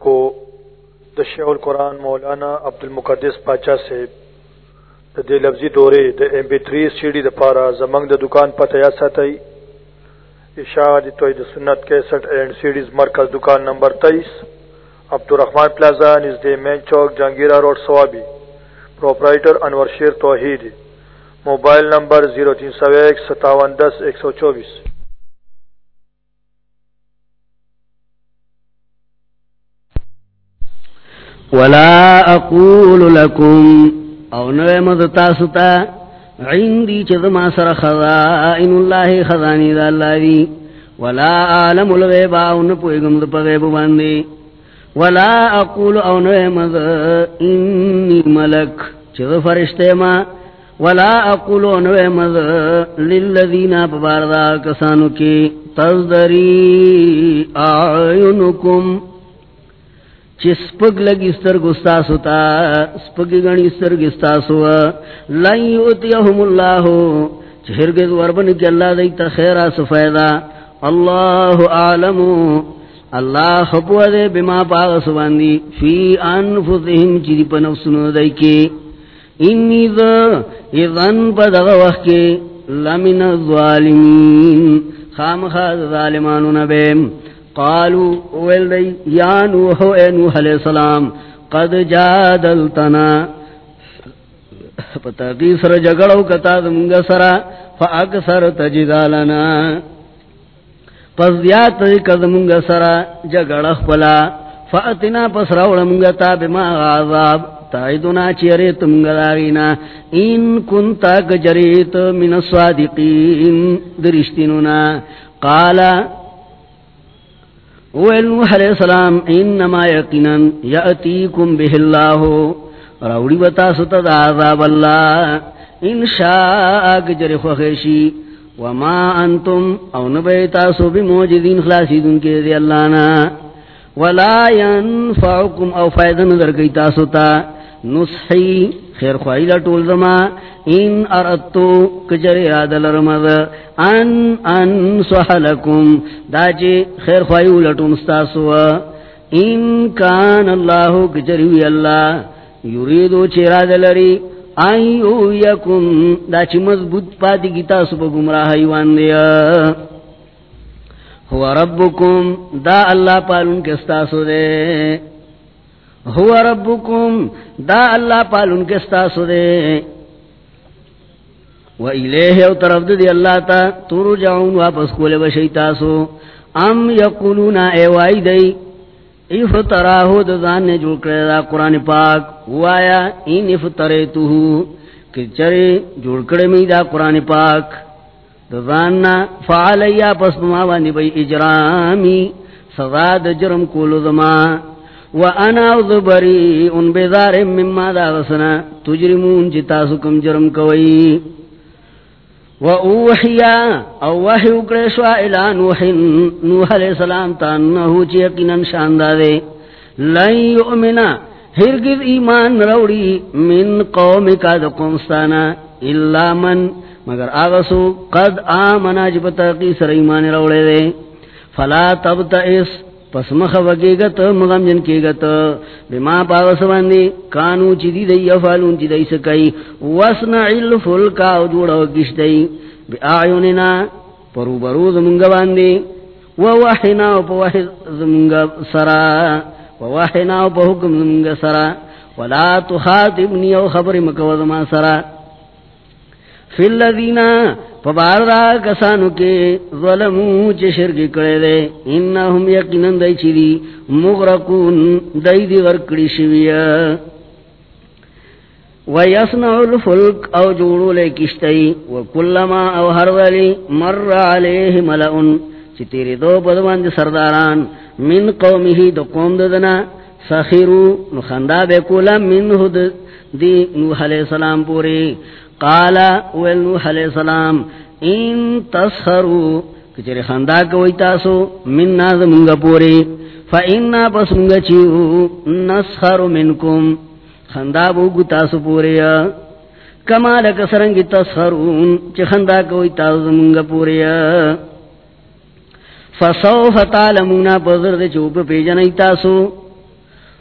کو شیخ القرآن مولانا عبد المقدس پاچا سے دے لفظی دورے د MP3 CD د پارا زمنګ د دکان پته یا ساتي اشاعت توحید سنت 61 اینڈ CDs مرکز دکان نمبر 23 عبدالرحمن پلازا نزد مین چوک جہانگیرہ روڈ سوابی پروپرائٹر انور شیر توحید موبائل نمبر 03015710 ولا اقول لكم او نعمد تاستا عندي چذما سر خزائن الله خزانی دا اللہ دی ولا عالم الغیب او نپوئگم دا پغیب باندی ولا اقول او نعمد انی ملک چذ فرشتے ما ولا اقول او نعمد للذین پباردا کسانو کی تزدری اعینکم چی سپگ لگی سترگستاسو تا سپگی گنی سترگستاسو لن یؤتیہم اللہ چی ہرگز وربن کی اللہ دیتا خیرہ سفیدہ اللہ اعلم اللہ خبو دے بما پاغس باندی فی انفسهم چی دی پا نفسنو دی کی انی ذا اذن پا دغا وقت کی لمن الظالمین خام خاص ظالمانو نبیم قالوا ولدي يا نوح اے نوح علیہ السلام قد جادلتنا پتہ تیسر جگڑو کتا دمگا سرا فاکثر تجدالنا پس دیات کدمگا سرا جگڑ پلا فاتنا پس روڑمگا تا بما غاظاب تعیدنا چیریت منگا داغینا ان کنتا کجریت من الصادقین درشتننا قالا نوح علیہ السلام انما یقیناً یأتیکم بہ اللہ راوڑی بتا ستد عذاب اللہ انشاء گجر خوخیشی وما انتم او نبیتاسو بموجدین خلاصیدن کے دی اللہ نا ولا ینفعکم او فائدن درگئی تاسوتا نصحی خیر خواہی لطول زما ان اردتو کجر ارادل رمض ان سحلکم دا چی خیر خواہی لطول استاسو ان کان اللہ کجروی اللہ یریدو چی ارادل ری ایو یکم دا چی مضبوط پاتی کی تاسو پا گمراہی واندیا ہوا ربکم دا اللہ پالن کستاسو دے ہوا ربکم دا اللہ پالن کستاسو دے وَإِلَيْهِ او طرف دی اللہ تا ترجعون واپس کولے بشیتاسو ام یقولون ایوائی دی افتراہو دزان نے جوڑ کرے دا قرآن پاک وایا ان افتریتوہو کہ چرے جوڑ کرے میں دا قرآن پاک دزاننا فعلیا پس بماوانی بی اجرامی سزا دا جرم کولو دما وَأَنَا اُذْبَرِيءٌ بِذَارٍ مِّمَّا دَاغَسَنَا تُجْرِمُونَ جِتَاسُ کم جرم کوئی وَأُوحِيَا او وحی اکرشوا الى نوح علیہ السلام تانہو چیقنن شاندہ دے لن یؤمنا ہرگز ایمان روڑی من قومکا دا قومستانا الا من مگر آغسو قد آمنا جبتا قیسر ایمان روڑے دے فلا تبتئس پس مخوگیگت مغمجن کیگت بما پاغس باندی کانو چی دی دی افالون چی دی سکئی واسنع الفلکا او جوڑا وکش دی بی آعیوننا پرو برو زمونگا باندی ووحینا او پا وحی زمونگا سرا ووحینا او پا حکم زمونگا سرا ولا تخاطبنی او خبر مکو زمان سرا فی اللذین پباردا کسانو کے ظلمو چے شرک کرے دے انہم یقیناً دائی چی دی مغرقون دائی دی غرکڑی شویا ویسنع الفلک او جوڑو لے کشتائی وکلما او ہرولی مر علیہ ملعن چی تیری دو پدوان دی سرداران من قومی دو قوم ددنا سخیرو نخندا بے کولا منہو دی نوح علیہ السلام پوری قالا نوح علیہ السلام ان تسخرو کچھر خندا کوئی تاسو من ناز منگا پوری فإنا پس منگا چیو نسخر منکم خندا بوگو تاسو پوری کما لک سرنگی تسخرون چی خندا کوئی تاسو منگا پوری فسوف تعلمون پذر دے چوپ پیجنی تاسو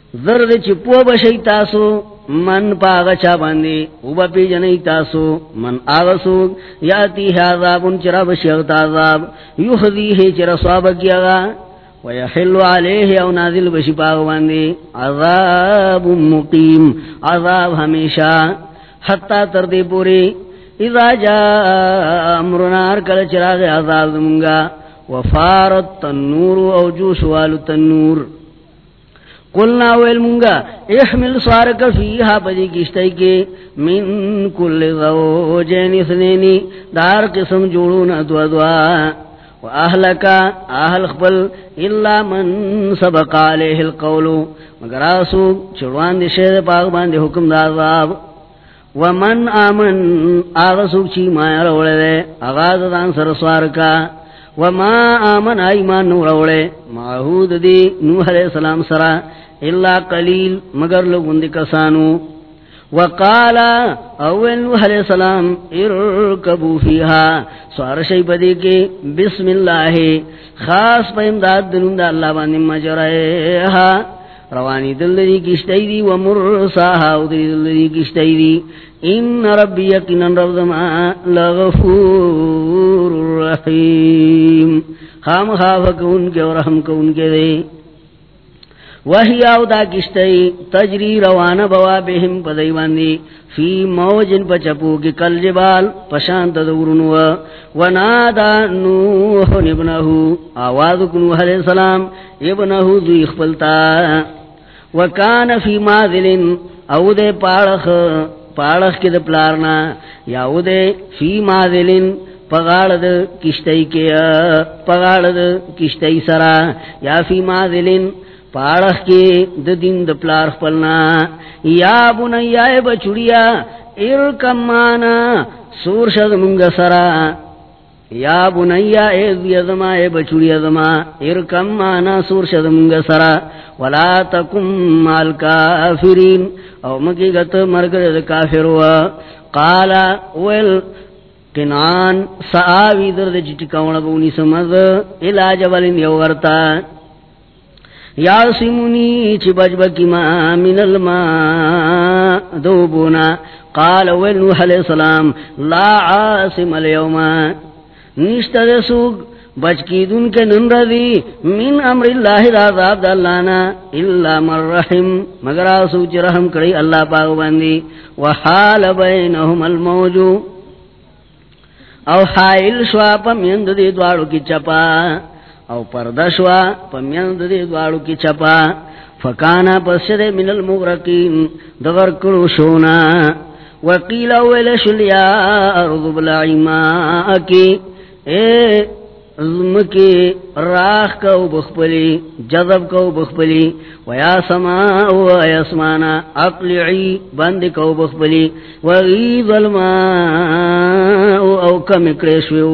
ذرد چپو بشی تاسو من پاغ چا باندے او با پی جنی تاسو من آغسو یاتی عذابن چرا بشیغت عذاب یخذیه چرا صواب کیاغا ویحلو علیہ او نازل بشی پاغ باندے عذاب مقیم عذاب ہمیشہ حتی تردے پوری اذا جا امرنار کل چراغ عذاب دمگا وفارت تنور او جوش والو تنور قلنا ویلمونگا احمل سوارک فیہا پدی کشتی کے من کل زوجین اثنینی دار قسم جوڑون دو دعا و اہلکا اہل خبل الا من سبق علیہ القولو مگر آسو چڑوان دی شید پاک باندی حکم دا عذاب ومن آمن آغسوک چی مایا روڑے دے اغاز دان سر سوارکا وما آمن ایمان نو روڑے معہود دی نوح علیہ السلام سرا الا قلیل مگر لوگن دی کسانو وقالا اول نوح علیہ السلام ارکبو فیہا سوار شئی پدی کے بسم اللہ خاص پا امداد دنوں دا اللہ باندی مجرائیہا روانی دلدی کشتی دی ومرساہا ادری دلدی کشتی دی ان ربی یقیناً رب دما لغفور رحیم خام خافک ان کے اور رحم کو ان کے دے وہی آو دا کشتی تجری روان بوا بہم پدیواندی فی موجن پچپو کی کل جبال پشانت دورنو ونادا نوح ابنہو آوازک نوح علیہ السلام ابنہو ذو اخپلتا وکان فی ماذلن او دے پاڑخ کی دا پلارنا یا او دے فی ماذلن پغاڑد کشتی کے پغاڑد کشتی سرا یا فی ماذلن پاڑخ کے دن د پلار پلنا یا بنیا بچڑیا ارکم مانا سور شد منگ سرا یا بنیا یزما بچڑیا زما ارکم مانا سور شد منگ سرا ولا تکم مال کافرین او مکی گت مرگرد کافر ہوا قالا ویل کنان سآوی درد چٹکاون بونی سمد الى جبلن یورتا یاسمونی چی بجبکی ما من الماء دوبونا قال ویل نوح علیہ السلام لا عاصم اليوم نشتر سوگ بچکی دن کے ننردی من امر اللہ دا عذاب دا اللہنا الا من رحم مگر آسو چی رحم کری اللہ پاک باندی وحال بینہم الموجو او حائل شوا پمیند دی دوارو کی چپا او پردشوا پمیند دی دوارو کی چپا فکانا پسد من المغرقین دغرکلو شونا وقیل اویل شلیا ارض بلائی ماکی اے ازمکی راخ کو بخپلی جذب کو بخپلی ویا سماء ویا سمانا اقلعی بند کو بخپلی وغیظ الماء او کمکریشوی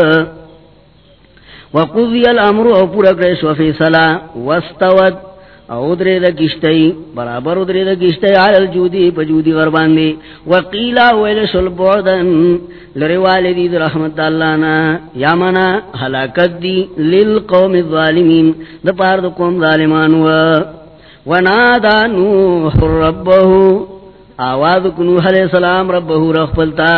وقضی الامر او پورا کریشو فیصلہ واستوت او درے دا کشتی برابر درے دا کشتی علی الجودی پجودی غرباندی وقیلا ویلشل بعدن لروالی دا رحمت اللہ نا یا منا حلاکت دی للقوم الظالمین دا پار دا قوم ظالمان ونادا نوح ربہو آواز کنوح علیہ السلام ربہو رخپلتا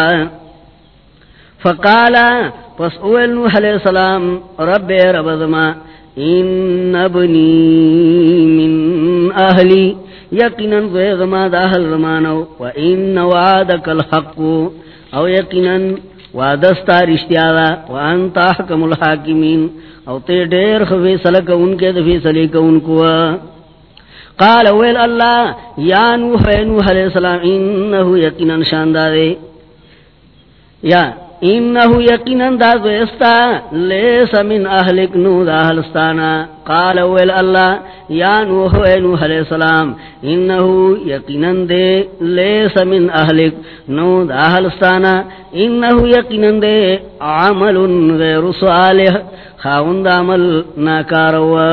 فقالا پس اول نوح علیہ السلام رب رب ذما ان ابنی من اہلی یقیناً ذما دا اہل زمانو و ان وعدک الحق او یقیناً وعدستا رشتیادا و انت احکم الحاکمین او تے دیر فیصلہ کا ان کے فیصلے کا ان کو قال ویل اللہ یا نوح علیہ السلام انہو یقیناً شاندارے یا انہو یقیناً دا دوستا لیس من اہلک نو دا اہلستانا قال ویل اللہ یا نوح علیہ السلام انہو یقیناً دے لیس من اہلک نو دا اہلستانا انہو یقیناً دے عمل غیر صالح خاوند عمل ناکاروا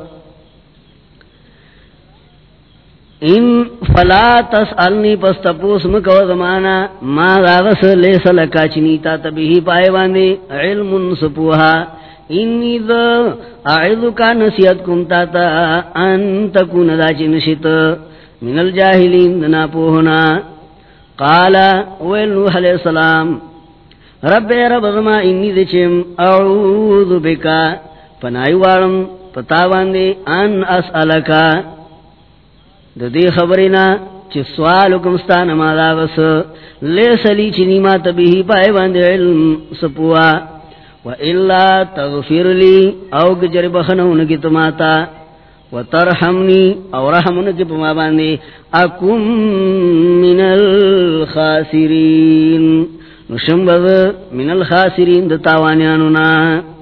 ان فلا تسألنی پس تپوس مکو زمانا ما داغس لیس لکا چنیتا تبیہی پائے باندے علم سپوہا انی ذا اعذکا نصیحت کم تاتا ان تکون دا چنشت من الجاہلین دنا پوہنا. قالا ویل نوح علیہ السلام رب رب زما انی دچم اعوذ بکا پنائی وارم پتاواندی ان اسألکا دی خبرنا چی سوالکم ستان مادا غس لیس لی چنی ما تبیہی پائے باندی علم سپوا وَإِلَّا تَغْفِرْ لِي او گجر بخنونکی تماتا وَتَرْحَمْنِي او رحمونکی پما باندی اکم من الخاسرین نشنبذ من الخاسرین دتاوانیانونا.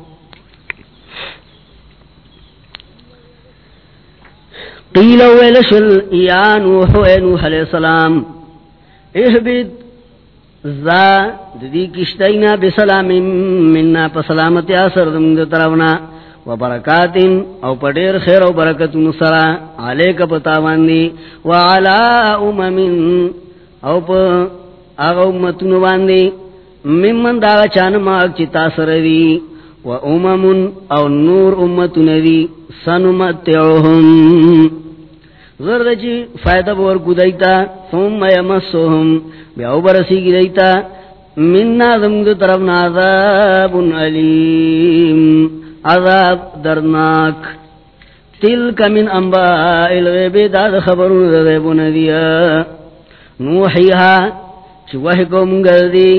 قیل ویلشل یا نوح اے نوح علیہ السلام احبت زا دی کشتینا بسلام مننا پسلامتی آسر دمد طرفنا وبرکات او پڑیر خیر و برکت نصرا علیک پتاواندی وعلا امم او پا آغا امتن واندی ممن داغا چانماک چی تاثر دی و امم او نور امتن دی سنمتعهم غرد چی فائدہ بور کو دیتا ثم یمسوهم بیاو برسی کی دیتا مننا دمد طرفنا عذاب علیم عذاب درناک. تلک من انباء الغیب داد خبرون غیب ندیا نوحیها چی وحی کو منگر دی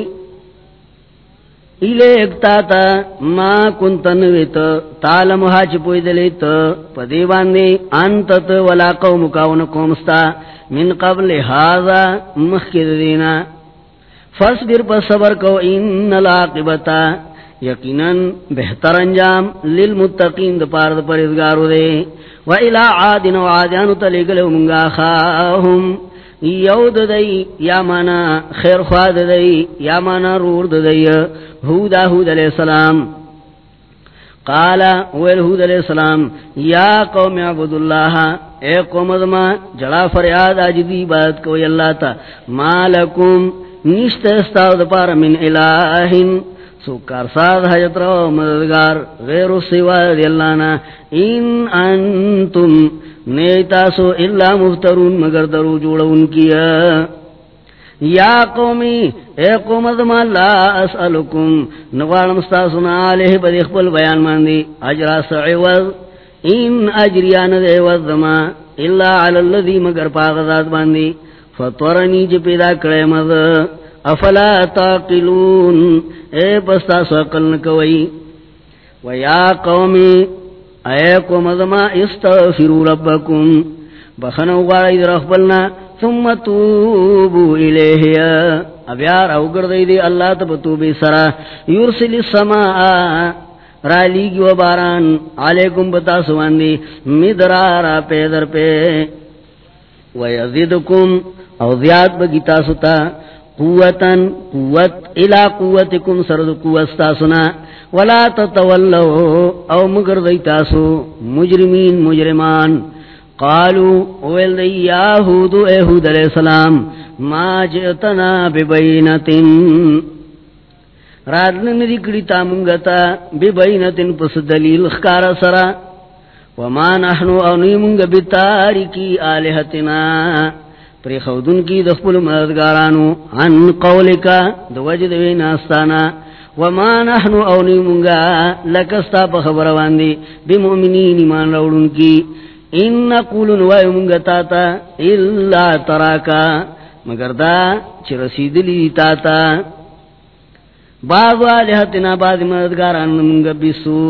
الیک تاتا ما کنتن ویت تعلمها چی پوی دلیت پدیواندی انتت ولا قومکاون قومستا من قبل هذا مخکد دینا فاصبر پس صبر کو ان العاقبتا یقیناً بہتر انجام للمتقین دپارد پرزگارو دے. وَإِلَىٰ عَادٍ وَعَادِيَانُ تَلِقَلَوْ مُنْگَا خَاهُمْ یود دی یا مانا خیر خواد دی یا مانا رورد دی ہودا ہود علیہ السلام. قالا ویل ہود علیہ السلام یا قوم عبداللہ اے قوم ازما جڑا فریاد آجدی بات کوئی اللہ تا ما لکم نشت استاو دپار من الہن سکار ساد حجت رو مددگار غیر السوا دی اللہ نا ان انتم نیتاسو اللہ مفترون مگر درو جوڑا ان کیا. یا قومی اے قوم ازما لا اسألکم نغوار مستاسونا علیہ بدی اخبر بیان ماندی اجرا سعوض ان اجریان دے وزما اللہ علی اللذی مگر پاغذات باندی فطورنی جی پیدا کرے مد افلا تاقلون اے پستاسو اقل نکوئی. ویا قومی اے قوم ازما استغفروا ربکم بخنو غاڑی در اخبرنا ثم توبو الیہ اب یار او گردی دی اللہ تب توبی سرا یرسل السماء رالیگی و باران علیکم بتاسوان دی مدرارا پیدر پہ ویزدکم او زیاد بگی تاسوتا قوتاً قوت الى قوتکم سرد قوت تاسونا ولا تتولو او مگردی تاسو مجرمین مجرمان. قالوا اویل دی یاہود اے ہود علیہ السلام ما جئتنا ببینتن رادن ندکڑی تامنگتا ببینتن پس دلیل خکار سرا وما نحنو او نیمنگ بتارکی آلہتنا پری خودن کی دخپل مددگارانو عن قولکا دوجد ویناستانا وما نحنو او نیمنگا لکستا پا خبرواندی بمؤمنین ایمان روڑن کی ان نقولن وائم گتاتا الا تراکا مگر دا چی رسید لی تاتا بعض آلہتنا بعض مددگاران منگا بسو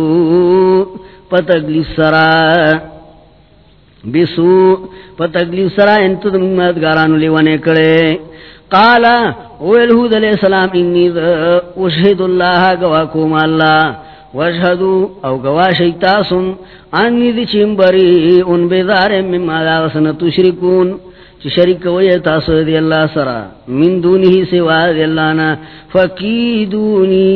پتگلیف سرا انتو دم مددگارانو لیوانے کرے. قالا اویل ہود علیہ السلام انی دا اشہد اللہ گواکوم اللہ واشہدو او گواشی تاسم انی دی چمبری ان بیدار مما داغسن تشرکون چی شرک وی تاسو دی اللہ سرا من دونی سوا دی اللہ نا فکیدونی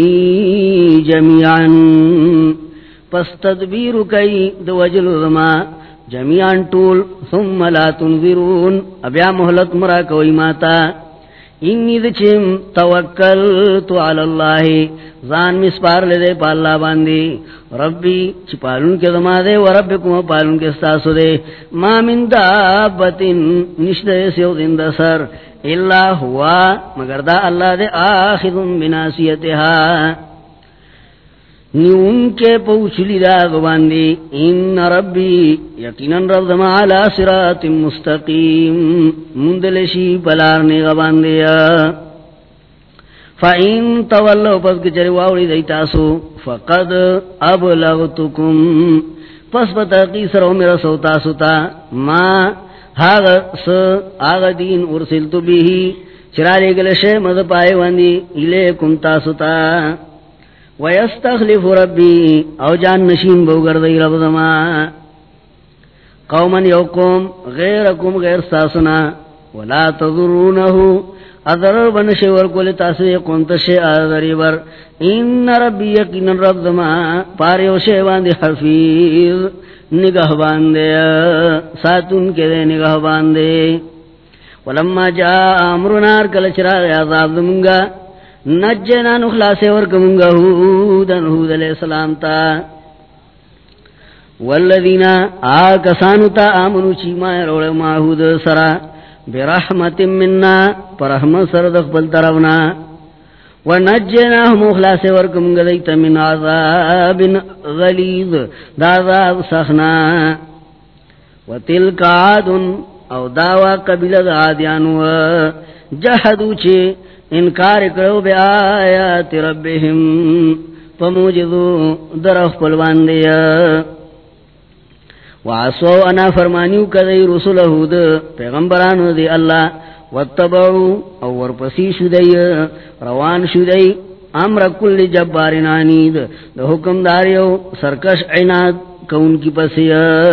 جمیعا پس تدبیرو کئی دو وجل رما جمیعا طول ثم لا تنظرون ابیا محلت مرا کوئی ماتا انی دچم توکلت علی اللہ زان مسپار لے دے پا اللہ باندی ربی چی پالون کے دما دے و ربکم پالون کے ستاسو دے ما من دابتن نشدے سیو دند سر اللہ ہوا مگر دا اللہ دے آخذن بناسیتہا نیون کے پوچھلی دا گواندی ان ربی یقیناً رب دما علی صراط مستقیم مندلشی پلارنی گواندیا فَإِن تَوَلَّوْا پس کچری واوڑی دیتاسو فَقَدْ أَبْلَغْتُكُمْ پس بتاقی سرو میرا سوتاسو تا ما آغا دین ارسلتو بیہی چرالے گلشے مد پائے واندی الیکم تاسو تا وَيَسْتَخْلِفُ رَبِّي او جان نشین بوگردی رب دما قومن یوکم غیرکم غیر ساسنا ولا تضرونہو ادرر بنشور کل تاسوی قنتش آدری بر ان ربی یقین رب دما پاریو شیوان دی حفیظ نگہ باندے ساتون کے دے نگہ باندے ولما جا امرنار کل چراغ عذاب دمونگا نجنا نخلاص ورکمونگا ہود علیہ السلام تا والذین آکسانو تا آمنو چیما روڑ ماہود سرا برحمت مننا پرحمت سردخ بل طرفنا ونجناهم خلاص ورکم گدیت من عذاب غلیظ دا عذاب سخنا وتلک عاد او داوا قبیل دا عادیانو جہدو چے انکار کرو بے آیات ربهم پموجدو درخ پلواندیا وعصو انا فرمانیو کدی رسولہو دا پیغمبرانو دی اللہ واتبعو او ورپسی شدی روان شدی امر کل جبارن عنید دا حکم داریو سرکش عناد کون کی پسی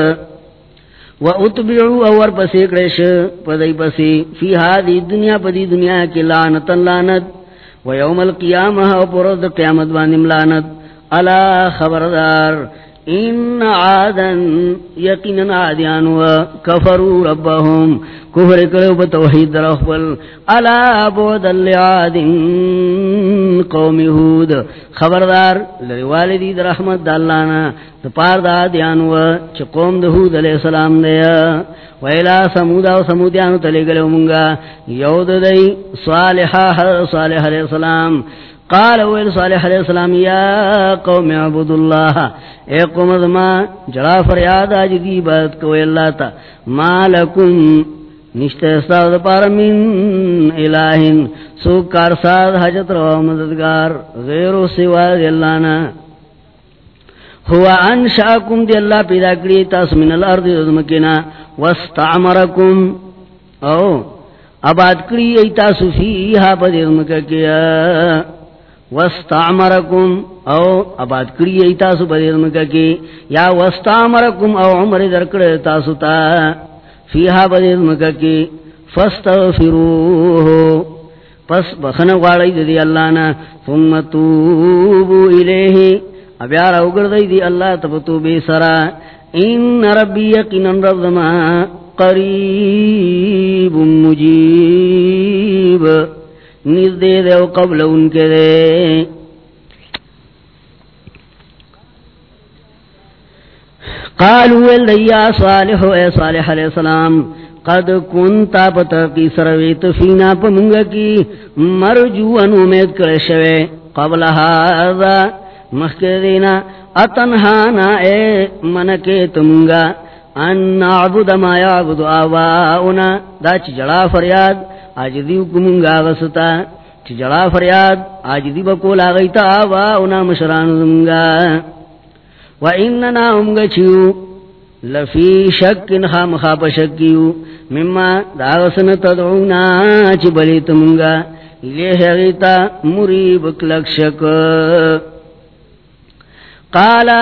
واتبعو او ورپسی کرش پدی پسی فی هادی دنیا پدی دنیا کی لعنتا لعنت ویوم القیامہ او پرد قیامت باندیم لعنت الا خبردار ان عادن یقیناً عادیانو کفروا ربهم کفر کرو بتوحید رخبل الا بعد لعاد قوم ہود خبردار لوالدی در رحمت دالانا پار دا عادیانو چ قوم دہود علیہ السلام دیا ویلا سمودا و سمودیانو تلگلو منگا یود دی صالح علیہ السلام قال ویل صالح علیہ السلام یا قوم عبد اللہ اے قوم ازما جڑا فریاد آج دی بات کوئی اللہ تا ما لکم نشتے استاد پار من الہین سوکار ساد حجت رو مددگار غیر سوا دی اللہ نا ہوا انشاکم دی اللہ پیدا کری تاس من الارض ازمکنا واستعمرکم او آباد کری ایتاسو فیہا پا دی ازمکا کیا واستعمرکم او آباد کری ایتاسو پا دی ازمکا کی یا واستعمرکم او عمر درکڑ تاسو تا فیہا پا دی ازمکا کی فاستغفروہو پس بخن غاڑی دی اللہ نا ثم توبو الیہی ابیار اوگر دی اللہ تبتو بے سرا ان ربی یقیناً رب دما قریب مجیب نزدے دے و قبل ان کے دے قالوا الیا صالح اے صالح علیہ السلام قد کنتا پتقی سرویت فینا پمنگا کی مرجوان امید کرشوے قبل هذا مخکر دینا اتنہانا اے منکے تمنگا ان نعبد ما یعبد آباؤنا دا چی جڑا فریاد آج دیو کمنگا غسطا چی جڑا فریاد آج دی بکول آغیتا آباؤنا مشران دمگا وَإِنَّنَا امگا چیو لفی شک خام خواب شکیو مما داغسن تدعونا چی بلیت منگا لیہ غیتا مریب کلک شک قالا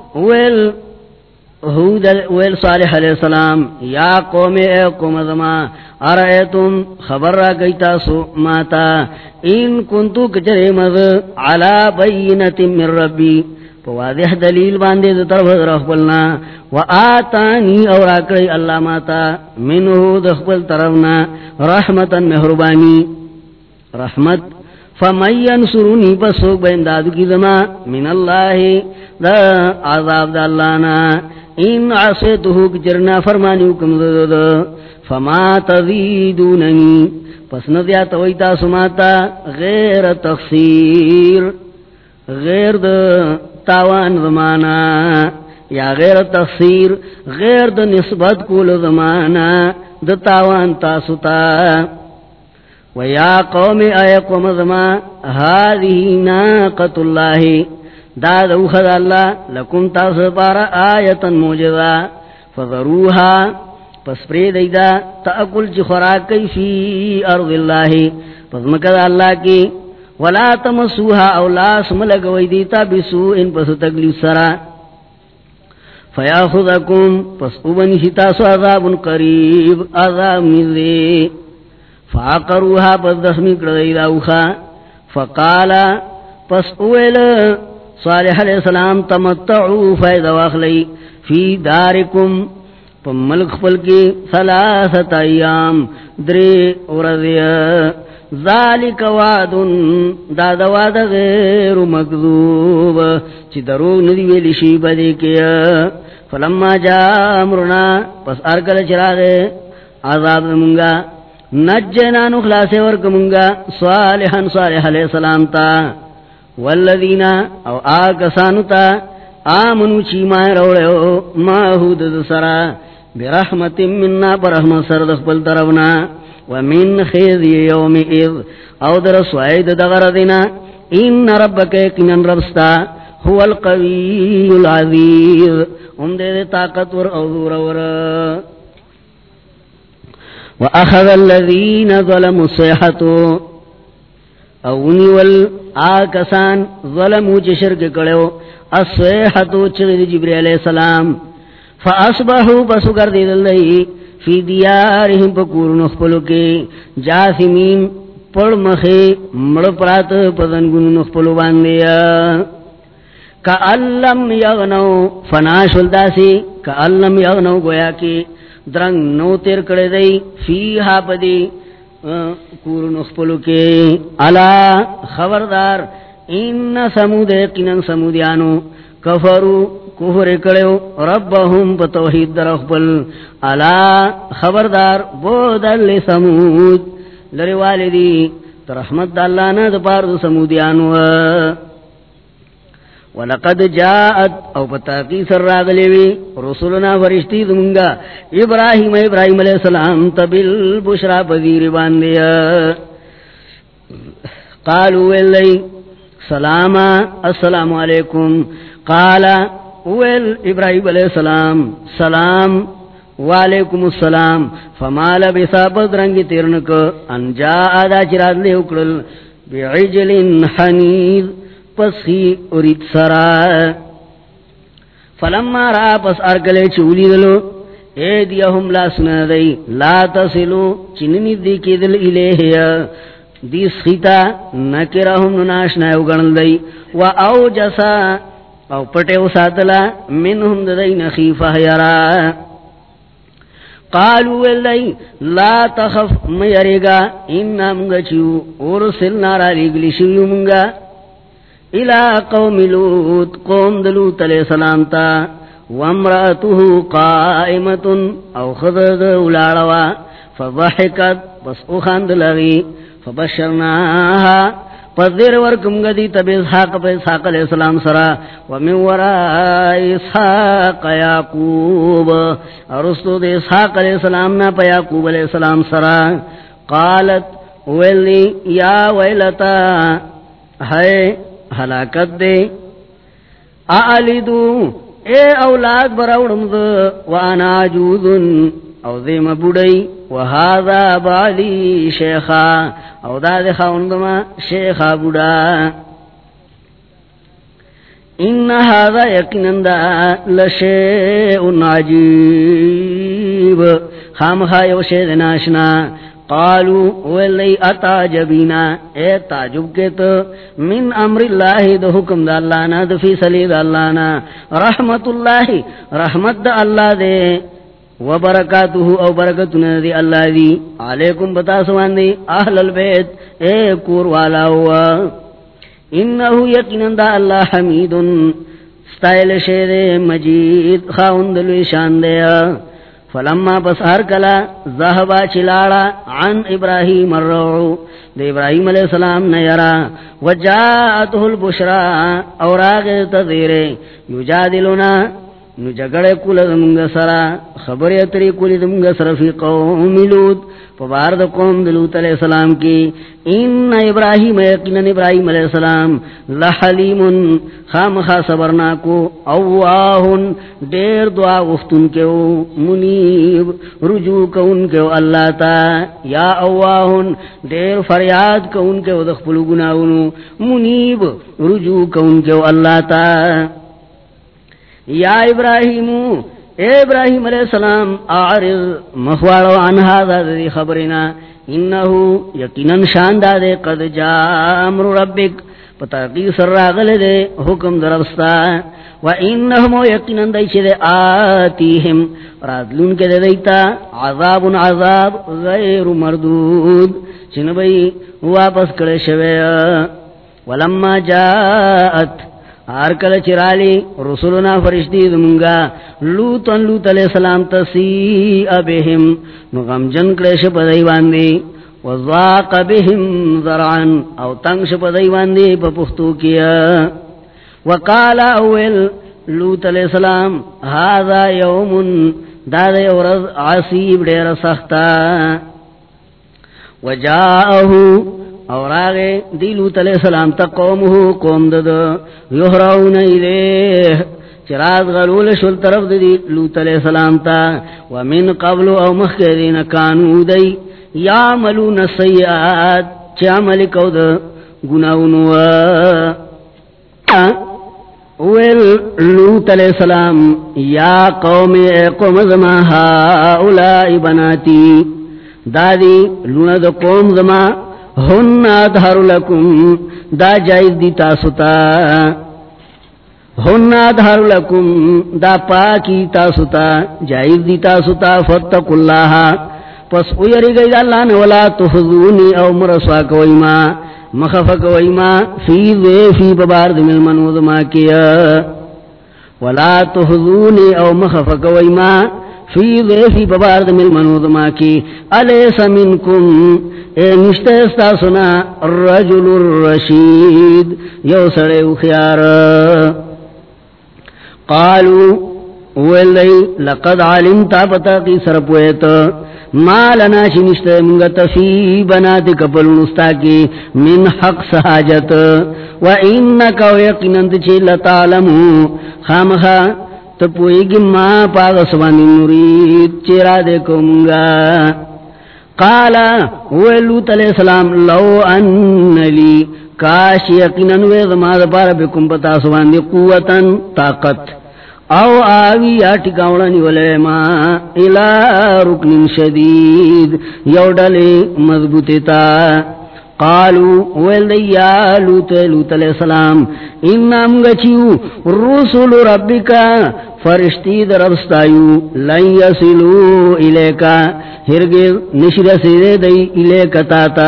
ویل صالح علیہ السلام یا قوم اے قوم ازما ارائیتم خبر را گیتا سو ماتا ان کنتو کچرے مذ علا بینت من ربی واضح دلیل باندے دو طرف رخبلنا و آتانی اور آکڑی اللہ ماتا منہو دخبل طرفنا رحمتا مہربانی رحمت فمن ینصرنی پسوک بیندادو کی زما من اللہ دا عذاب دا اللہ نا ان عصیتہو کچرنا فرمانیو کم دد فما تزیدوننی پس ندیات ویتا سماتا غیر تخصیر غیر دا تاوان زمانا یا غیر تخصیر غیر دا نسبت کول زمانا دا تاوان تاسوتا وَيَا قَوْمِ أَيَقُمَ ذَمَا هَذِهِ نَاقَةُ اللَّهِ داد اوخذ اللہ لکم تاثبار آیتا موجزا فذروها پس پرید ایدا تأکل چی خوراک کئی فی ارض اللہ پس مکد اللہ کی ولا تمسوها اولاس ملگوی دیتا بسوئن پس تکلیف سرا فیاخذکم پس اوبنی شتاسو عذاب قریب عذاب مزی فعقروها پس دخمی کردئی داوخا فقالا پس اویل صالح علیہ السلام تمتعو فائدہ واخلی فی دارکم پا ملک خپل کی ثلاثت ایام دری ورزی ذالک وعدن داد وعد غیر مکذوب چی دروغ ندی ویلی شیب دیکیا فلما جا امرنا پس ارکل چراغ عذاب منگا نجینا نخلاص ورک منگا صالحا صالح علیہ السلام تا والذین او آکسانتا آمنو چی مائے روڑے ماہود دسرا برحمت مننا برحمت سردخ پل طرفنا ومن خیزی یوم اذ او در سوائد دغردنا ان ربک اکنن ربستا هو القوی العزیز دے طاقتور او دورور وَأَخَذَ الَّذِينَ ظَلَمُوا الصَّيْحَةُ اونی والآکسان ظلموا چی شرک کڑیو الصَّيْحَةُ چغید جبریل علیہ السلام فَأَصْبَحُوا پسو کردید اللہ فی دیارہم پکور نخپلو کے جاثمین پڑ مخی مڑ پرات پدنگون نخپلو باندیا کَأَلَّمْ یغنو فناش والداسی کَأَلَّمْ یغنو گویا کی درنگ نو تیر کڑے دی فیہا پدی کورن اخپلو کے علا خبردار ان سمود یقیناً سمودیانو کفرو کفر کڑیو ربهم پتوحید در اخپل علا خبردار بودن لی سمود لری والدی ترحمت دا اللہ نا دا پارد سمودیانو وَلَقَدْ جَاءَتْ او پتاقی سر راغلیوی رسولنا فرشتی دمونگا ابراہیم علیہ السلام تبیل بشرا پذیر باندیا قالوا ویلی سلاما السلام علیکم قالا ویل ابراہیم علیہ السلام سلام وعلیکم السلام فما لبسا پدرنگی تیرنک انجا آدھا چراد لے اکڑل بعجل حنیذ پسی ارید سرا فلما را پس ارکلے چولی دلو ایدیہم لا سنا دی لا تصلو چننی دی کی دل الیہیا دی سخیتا نکرہم نناشنا اگرن دی و او جسا او پٹے ساتلا منہم دی نخیفہ یرا قالوا ویلی لا تخف میرگا انہا منگا چیو ارسلنا را ریگلی شویو منگا الى قوم لوت قوم دلوت علیہ السلام تا وامرأته قائمت او خضر اولاروا فضحکت بس اخاند لغی فبشرناها پس دیر ورکم گدی تب اسحاق پہ اسحاق علیہ السلام سرا ومن وراء اسحاق یعقوب ارسطو دے اسحاق علیہ السلام نا پہ یعقوب علیہ السلام سرا قالت ویلی یا ویلتا ہے ہلاکت دے اعلیدو اے اولاد براؤڑم دو وانا عجوزن او دیم بڑی وہذا بالی شیخا او دا دخا اندما شیخا بڑا ان هذا یقینن دا لشیء عجیب خامخا یو شید ناشنا قالوا ولی اتاجبینا اے تعجب کے تو من امر اللہ دو حکم دا اللہ نا دو فیصلی دا اللہ نا رحمت اللہ رحمت دا اللہ دے وبرکاتہ او برکتنا دی اللہ دی علیکم بتاسوان دی اہل البیت اے کور والا ہوا انہو یقینن دا اللہ حمیدن ستائل شیر مجید خاوندلوی شان دیا فلما پسار کلا ذہبا چلاڑا عن ابراہیم الروعو دے ابراہیم علیہ السلام نیرا وجاءتہ البشرا اور آگے تذیرے یجادلونا نو جگڑے کول دمونگ سرا خبری اتری کول دمونگ سرا فی قوم لوت پبارد قوم دلوت علیہ السلام کی ان ابراہیم یقیناً ابراہیم علیہ السلام لحلیم خامخا صبرناکو اواہن دیر دعا غفتن کیو منیب رجوع کون کیو اللہ تا یا اواہن دیر فریاد کون کیو دخپلو گناونو منیب رجوع کون کیو اللہ تا یا ابراہیم اے ابراہیم علیہ السلام اعرض مخوارو عن هذا ذی خبرنا انہو یقیناً شاندہ دے قد جا امر ربک پتاقی سر راغل دے حکم دربستا و انہم یقیناً دیچے دے آتیہم رادلون کے دے دیتا عذاب عذاب غیر مردود چنبئی واپس کرے شوے ولما جاءت آرکل چرالی رسولنا فرشتی دمونگا لوت علیہ السلام تسیع بهم نغم جن کلیش پدائی باندی وضاق بهم ذرعن او تنگش پدائی باندی پپختو کیا وقال اول لوت علیہ السلام هذا یوم داد ورز عصیب دیر سختا وجاءہو اور آگے دی لوت علیہ السلام تا قومہو قوم دد یحرعون الیہ چراز غلول شل طرف دی لوت علیہ السلام تا ومن قبل او مخیدین کانو دی یعملون السیئات چعمل کود گناونو اویل لوت علیہ السلام یا قوم اے قوم زما ہاولائی بناتی دادی لوند قوم زما ہن ادھر لکم دا جائز دی تاستا ہن ادھر لکم دا پاکی تاستا جائز دی تاستا فتقوا اللہ پس اویری گئی اللہ نے ولا تخذونی او مرسوا کوئیما مخفق کوئیما فی ببارد من منوض ما کیا ولا تخذونی او مخفق کوئیما فی ببارد من منوض ما کی الیس منکم اے نشتستا سنا الرجل الرشید یو سڑے اخیار قالو ویلی لقد علمتا پتا کی سرپویت ما لنا چی نشتے منگت فی بنات کپلنستا کی من حق سحاجت و انکا ویقنند چی لتعلمو خامخا تپویگی ما پاغسوانی نورید چیرا دیکھو منگا قالا ویلوت علیہ السلام لو ان لی کاش یقیناً وید ماد پارا بکم پتاسوان دی قوتاً طاقت او آوی یا ٹکاوڑانی ولیما الى رکن شدید یو ڈلی مضبوطی تا قالو ویلدی یا لوت علیہ السلام انام گچیو رسول ربکا فرشتی در ربستایو لن یسلو الیکا ہرگز نشد سیدے دی الیکا تاتا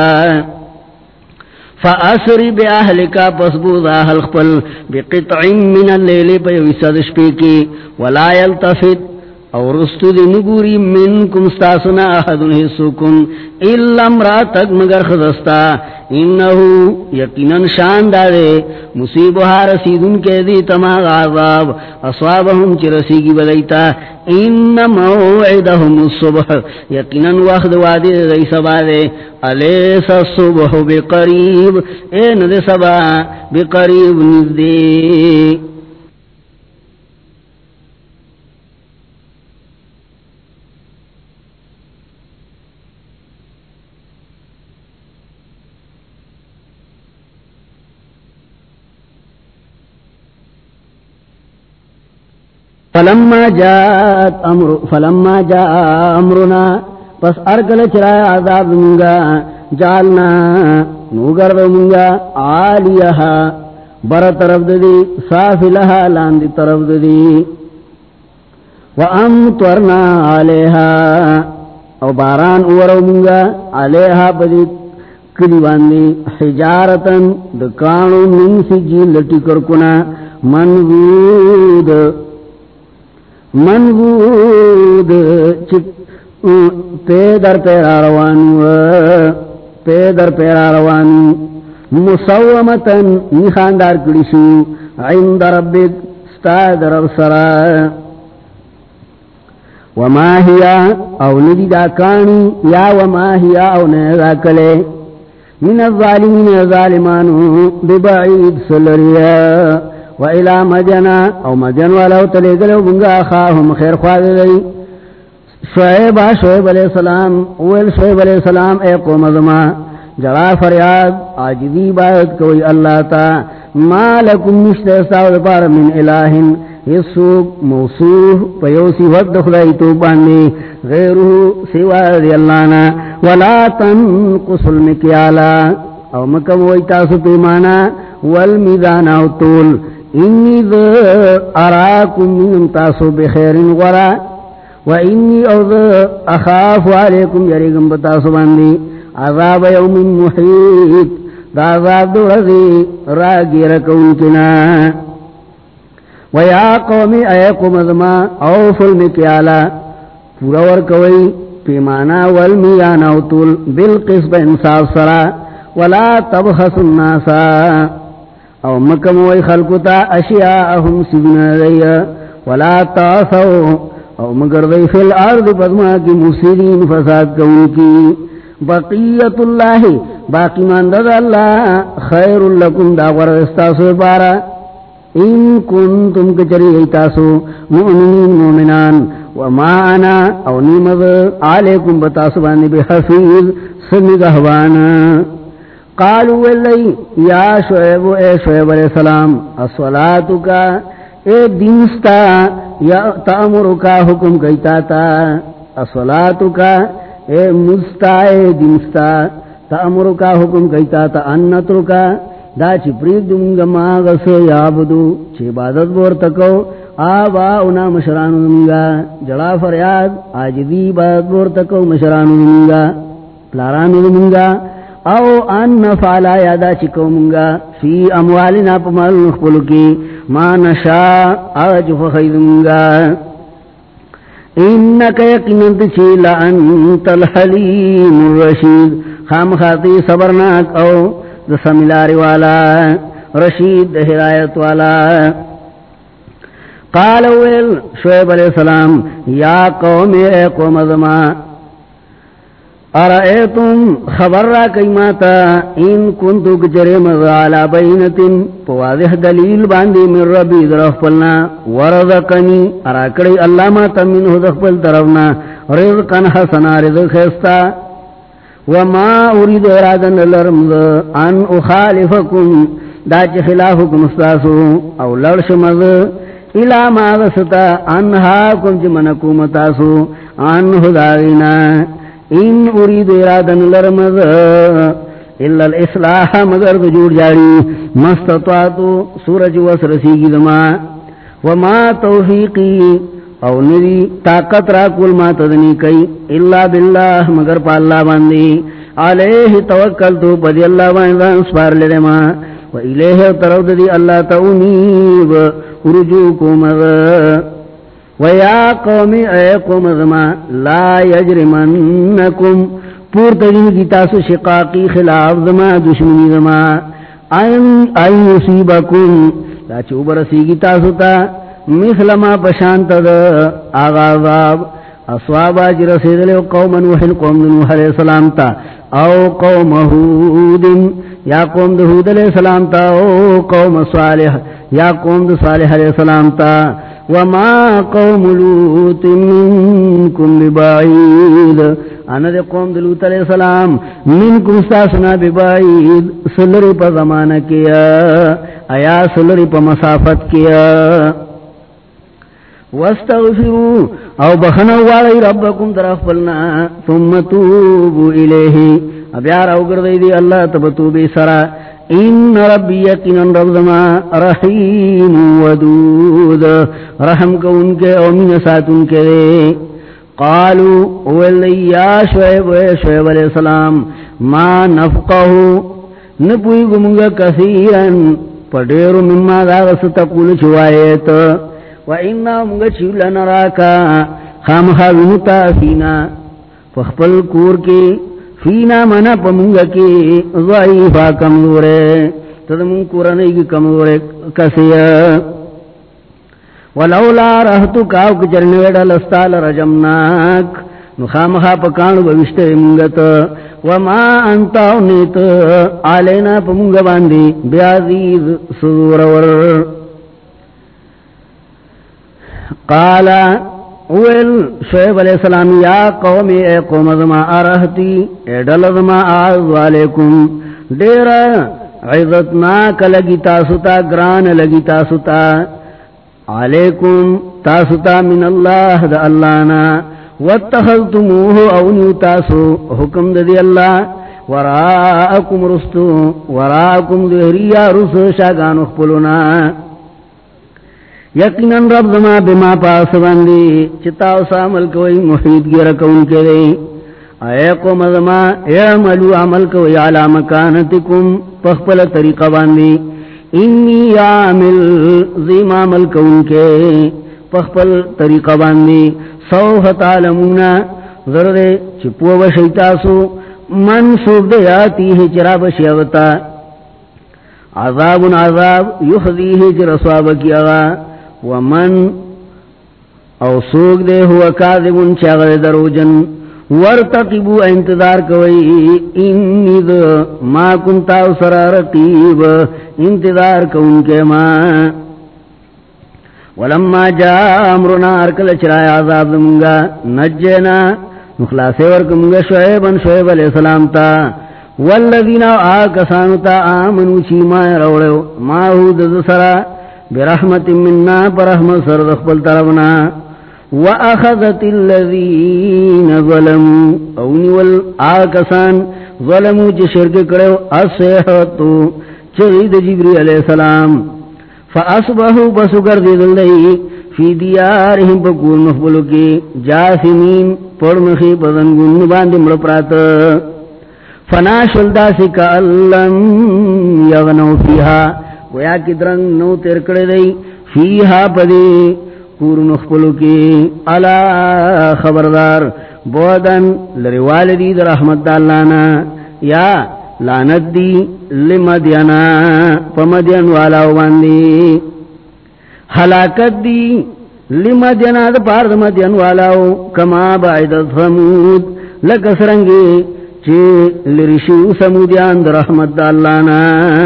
فاسری بی اہلکا پسبود آہل خپل بقطع من اللیل پیویسد شپیکی ولا یلتفت اور رستو دی نگوری منکم ستاسنا احدن حصوکم الا امراتک مگر خزستا انہو یقیناً شان دارے مصیبہا رسیدن کے دی تماغ عذاب اصوابہم چی رسیگی بدیتا ان موعدہم الصبح یقیناً وقت وادی دی سبا دے الیس الصبح بقریب این دی سبا بقریب نزدی فلما جاء امرنا پس ارکل چرائے عذاب منگا جالنا نوگر منگا عالیہا بر طرف دی سافلہا لاندی طرف دی وامطرنا علیہا او باران اورو منگا علیہا بدی کلی باندی حجارتن دکانو من سجیل لٹی کرکنا منبود پیدر پیرا روانو مسومتن نخاندار کلیشو عند ربک ستاد رب سرا وما ہیا او ندی داکانی یا وما ہیا او نیدا کلے من الظالمین ظالمانو ببعید سلریا وإلى مدینا او مدین والاو تلیگلو بنگا خواہم خیر خواہ گئی شعیب علیہ السلام اویل شعیب علیہ السلام اے قوم ازما جڑا فریاد آجدی عبادت کوئی اللہ تا ما لکم مشتستاو دپار من الہن یسوک موصوف پیوسی ود خدای تو باندی غیرو سوا دی اللہنا ولا تنقص المکیالا او مکم ویتاسو پیمانا والمیزان او طول انی ذا اراکم من تاسو بخیر غرا وانی او ذا اخاف علیکم یریگم بتاسو باندی عذاب یوم محیط دا عذاب دو رضی راگی رکون کنا ویا قومی اے قوم ازما اوف المکیالا پورا ورکوئی پیمانا والمیان او طول بالقسب انصاف سرا ولا تبخس الناسا او مکم وی خلقتا اشیاءهم سبنا دیا ولا تاسو او مگر دی فی الارض پدما کی مفسدین فساد کون کی بقیت اللہ باقی ماندد اللہ خیر لکم دا ورستاسو بارا ان کنتم کچری ایتاسو مؤمنین مومنان وما انا او نیمد علیکم بتاسو بانی بحفیظ سنگہوانا قالوا واللئی یا شعیب اے شعیب علیہ السلام الصلاة کا اے دینستا یا تأمر کا حکم کیتا تا الصلاة کا اے مستا اے دینستا تأمر کا حکم کیتا تا انتر کا دا چی پرید دنگا ماغس یابدو چی عبادت بورتکو آباؤنا مشرانو دنگا جڑا فریاد آجدی عبادت بورتکو مشرانو دنگا پلارانو دنگا او ان فعلا یادا چکو منگا فی اموالنا پمال نخبلو کی ما نشا آج فخید منگا انکا یقیننت چیلا انت الحلیم الرشید خام خاطی صبرناک او دسملاری والا رشید ہدایت والا قال ویل شعیب علیہ السلام یا قوم اے قوم ازما ارائیتم خبر را کئیماتا ان کنتو کچرے مذعالا بینتن پواضح دلیل باندی من ربی درخپلنا ورزقنی اراکڑی اللہ ماتا منہ دخپل طرفنا رزقن حسنا رزق خیستا وما اريد ارادن لرمز ان اخالفكم داچ خلافكم استاسو او لرشمز الى ما غستا انهاكم جمنكم تاسو ان هداغنا ان اريد ارادن لرمز الا الاصلاح مگر جوڑ جاری مستطاعتو سورج وسرسی کی دما وما توفیقی او ندی طاقت را کل ما تدنی کئی الا باللہ مگر پا اللہ باندی علیہ توکلتو پدی اللہ باندان سپار لدے ما و الیہ ترود دی اللہ تونیب رجوع کومد و یا قومی اے قومد ما لا یجرمنکم پور تجن کی تاسو شقاقی خلاف دما دشمنی دما این یصیبکم لا چوبر سیگی تاسو تا مثل ما پشانت دا آغازاب اصوابا جرسید لے قوم نوح قوم نوح علیہ السلام تا او قوم ہود یا قوم ہود علیہ السلام تا او قوم صالح یا قوم صالح علیہ السلام تا وما قوم لوط منکم ببعید انا دے قوم لوط علیہ السلام منکم استاسنا ببعید سلری پا زمانہ کیا آیا سلری پا مسافت کیا واستغفروا او بخنوا علی ربکم ترغفلنا ثم توبوا الیہ اب یار او گردی دی اللہ تب توبی سرا ان ربی یقیناً رب زما رحیم ودود رحم کو ان کے او من سات ان کے قالوا اولی یا شعیب علیہ السلام ما نفقہ نپوئی گمگا کثیرن پڑیر مما داغس تقول چوائیت و انا مگا چیولا نراکا خامخا ونتا فینا فخپل کور کی فینا منا پمونگا کی ضعیفا کمزورے تدمون کورنی کی کمزورے کسی ولولا رہتو کاو کچرنویڈا لستال رجمناک نخامخا پکانو بوشتے منگت وما انتاو نیت آلینا پمونگا باندی بیازیز صدورور قالا اویل شعیب علیہ السلام یا قومی اے قوم ازما آرہتی اے ڈل ازما آعز علیکم دیرا عزتناک لگی تاستا گران لگی تاستا علیکم تاستا من اللہ دا اللہنا واتخذتموه اونیو تاسو حکم دا دی اللہ وراءکم رستو وراءکم دہریا رسو شاگانو خپلونا یقیناً رب زما بما پاس باندی چتاو سامل کوئی محیط گیر کون کے دے اے قوم زما اعملو عمل کوئی علا مکانتکم پخپل طریقہ باندی انی عامل زیم عمل کون کے پخپل طریقہ باندی سوف تعلمونا ضرد چپو بشیتاسو من سوف دیاتی چراب شیوتا عذاب عذاب یخذیه چرسواب کیا ومن او سوگ دے ہوا کاذبن چاگر دروجن ورتقبو انتظار کوئی انی دو ما کنتا سرا رقیب انتظار کون کے ماں ولما جا امرنا ارکل چرائے عذاب دمگا نجینا نخلاصے ورکمگا شعیب علیہ السلام تا والذین آکسانتا آمنو چیما روڑے ماہو دسرا برحمت مننا برحمت سر دخبل طرفنا وأخذت الذین ظلموا اونی والآکسان ظلموا چی شرک کرو الصیحتو چغید جبری علیہ السلام فأصبحوا بسکر دید اللہ فی دیارہم پکور مخبلو کی جاسمین پڑمخی پزنگون باندی مڑپرات فناشل داسی کا اللم یغنو فیہا گویا کی درنگ نو تیر کڑے دی فیہا پدی کور مخبلو کی علا خبردار بودن لروالدی در رحمت دالانا یا لعنت دی لمدینا پمدین والاو باندی حلاکت دی لمدینا دا پارد مدین والاو کما باعد سمود لکسرنگی چی لرشو سمودیان دا رحمت دا اللہنا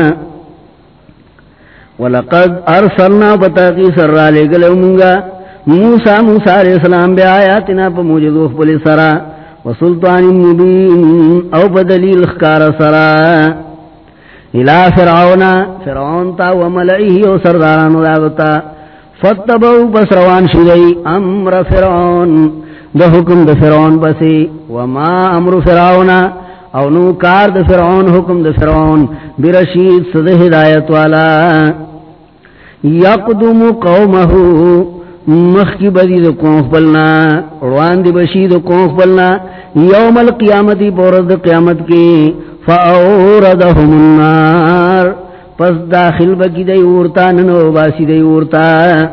ولقد ارسلنا بتاقی سر را لے گلو منگا موسیٰ علیہ السلام بے آیاتنا پا موجدوخ پلی سرا وسلطان مبین او بدلیل اخکار سرا الى فرعون تا وملئیه او سرداران داغتا فتبو بس روان شدئی امر فرعون دا حکم دا فرعون بسی وما امر فرعون او نو کار دا فرعون حکم دا فرعون برشید صد ہدایت والا یقدم قومہو مخی بدی دا کونخ بلنا روان دی بشید کونخ بلنا یوم القیامتی پورد قیامت کی فاوردهم النار پس داخل بکی دی اورتا ننو باسی دی اورتا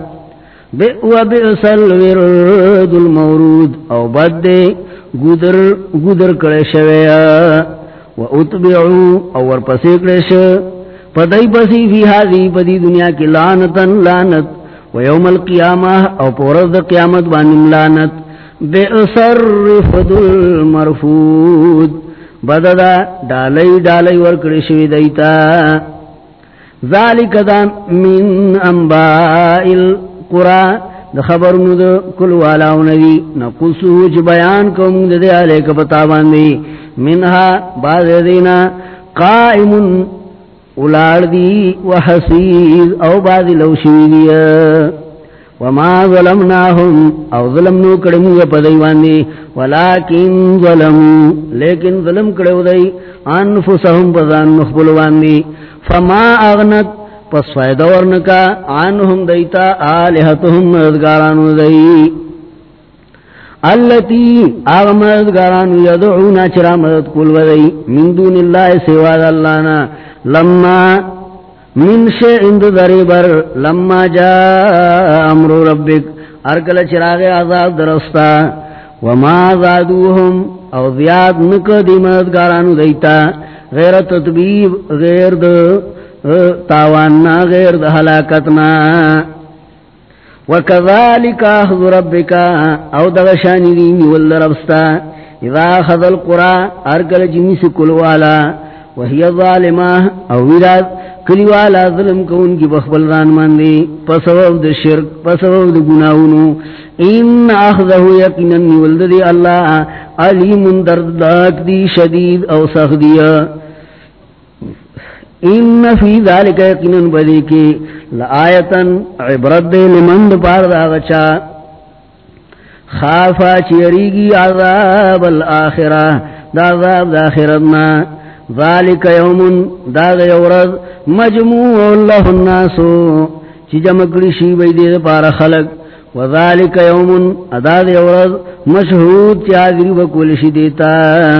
بئس الورد المورود او بد دی گودر کڑے شویا و اتبعو او ورپسی کڑے شو پدائی پسی فی حاضی پدی دنیا کی لعنت و یوم القیامہ او پورد قیامت بانم لعنت بئس الرفد المرفود بددا ڈالی ورکڑی شوی دیتا ذالک دا من انباء القرآ دا خبر ند کل والاو ندی نقصو چ بیان کم دے علیک پتا باندی منها بعض دینا قائم اولاد دی وحسیز او بعض لوشوی دی وما ظلمناهم او ظلمنو کڑمو پدای باندې ولکن ظلموا لیکن ظلم کړو دی انفسهم بذان خپل باندې فما اغنت پس فائدہ ورنکا عنهم دیتا آلہتهم مددگارانو دی اللتی آغ مددگارانو یدعونا چرا مدد کول ودی من دون اللہ سواد اللہنا لما من شئند ذریبر لما جاء امر ربک ارکل چراغ عذاب درستا وما زادوهم او زیاد نکدی مددگارانو دیتا غیر تطبیب غیر تاواننا غیر ہلاکتنا وکذالک اخذ ربک او دغشانی دینی والربستا اذا اخذ القرى ارکل جنس کلوالا وہی ظالمہ او وراد کلیوالا ظلم کون کی بخبل ران ماندی پسواب دا شرک پسواب دا گناہونو ان اخذہ یقینن والدی اللہ علیم دردناک دی شدید او سخدیہ ان فی ذالک یقینن بدی کی لآیتن عبرت دے لمن پار داغچا خافا چیریگی عذاب الآخرہ دا عذاب داخرتنا ذالک یومن دا یورد مجموع اللہ الناسو چی جمکڑی شی بیدی پار خلق وذالک یومن ادا یورد مشہود چی آگری بکول شی دیتا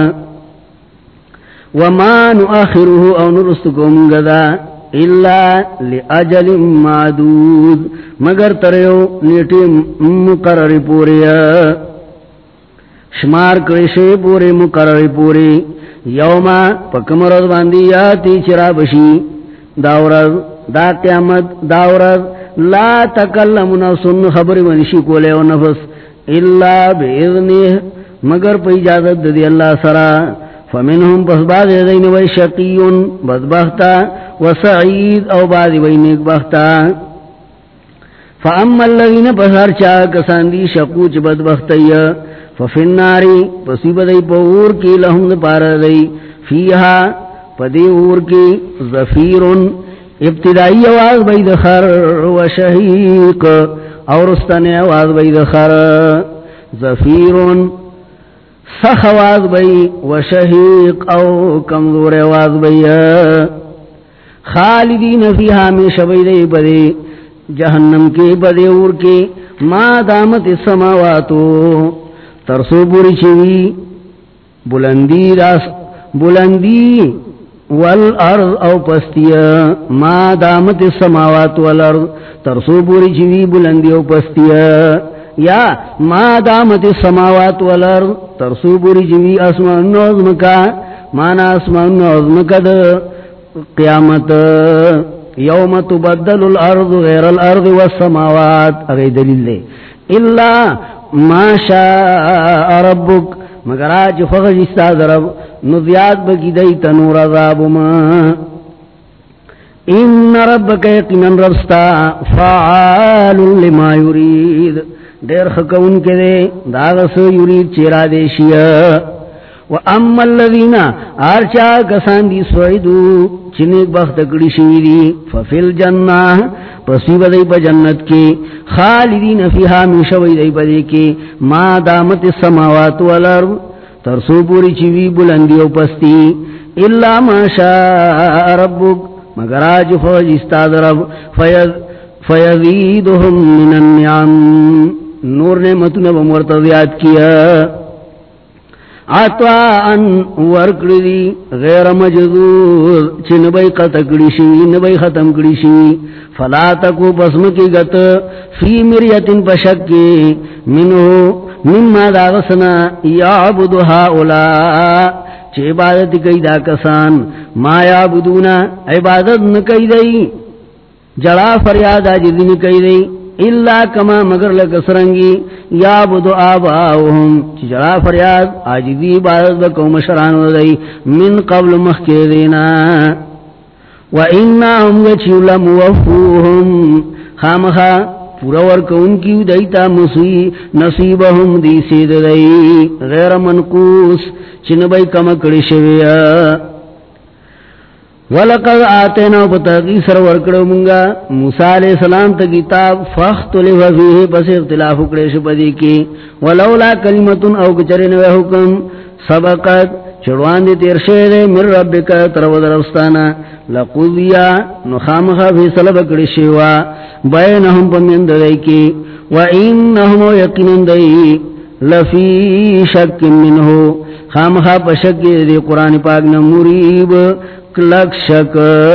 وما نؤخره او نرستكم غدا الا لاجل معدود مگر تریو نیٹی مقرر پوری شمار کرشے پوری مقرر پوری یوما پکمرد باندی یاتی چرابشی داورد دا قیامت داورد لا تکلم نفس خبر ونشی کولے و نفس الا باذنه مگر پا اجازت دی اللہ سرا فمنهم پس بعض یدین وی شقیون بدبختا وسعید او بعض وی نیک بختا فاما اللذین پس ہر چاہ کسان دی شقوچ بدبختی ففی الناری پسی بدئی پور کی لهم پار دی فیہا پدی اور کی زفیرن ابتدائی آواز بید خر وشہیق اور استانی آواز بید خر زفیرن سخ آواز بئی وشہیق او کمزور آواز بئی خالدین فیہا میں شبیدئی بدے جہنم کے بدے اور کے ما دامت السماواتو ترسو بوری چوی بلندی والارض او پستیا ما دامت السماوات والارض ترسو بوری چوی بلندی او پستیا یا ما دامت السماوات والارض ترسو بوری چوی اسمان نوزم کا مانا اسمان نوزم کا دا قیامت یوم تبدل الارض غیر الارض والسماوات اگئی دلیل دے الا ما شاء ربک مگر آج فخر استاد رب نزیاد بکی دی تنور عذاب ما ان ربک یقینا ربستا فعال لما یرید دیر خکون کے دے داغس یرید چیرا دیشیا وَأَمَّا الَّذِينَ آرچا کسان دی سوئدو چنیک بخت کڑی شویدی فَفِي الْجَنَّةِ پسیب دی پا جنت کی خالدین فیہا میشوی دی پا دی کی ما دامت السماوات والارض ترسو پوری چوی بلندی و پستی الا ما شاء ربک مگر آج فوج استاد رب فیزیدهم من النعم نور نعمتنا بمورتضیات کیا عطاءن ورکڑی غیر مجذور چی نبی قطع کڑیشی نبی ختم کڑیشی فلا تکو پسم کی گت فی مریتن پشکی منو مما داغسنا یعبد ہاولا چی عبادت کئی دا کسان ما یعبدونا عبادت نکئی دی جڑا فریاد آجدی نکئی دی الا کما مگر لکسرنگی یعبد آباؤہم چی جڑا فریاد آجدی عبادت بکو مشران ودی من قبل مخی دینا وَإِنَّا هُمْ گَچِوْ لَمُوَفُوهُمْ خامخا پورا ورکا ان کی دیتا نصیبہم دی سید دی غیر منقوس چنبائی کم کڑی شویا وَلَقَدْ آتَيْنَا بَتَقِي سَرْوَرْ کڑو منگا موسیٰ علیہ السلام تا کتاب فَاخْتُلِفَ فِيهِ پس اختلاف کڑیش پدی کی وَلَوْلَا كَلِمَةٌ او کچرن و حکم سبقت چڑوان دی تیر شہد من ربک ترود رفستانا لقضیا نخامخا فی صلب کڑشیوا بینہم پمیند دی کی وَإِنَّهُمْ یقنن دی لفی شک منہو خامخا پشک دی قرآن پاک نموریب کلک شک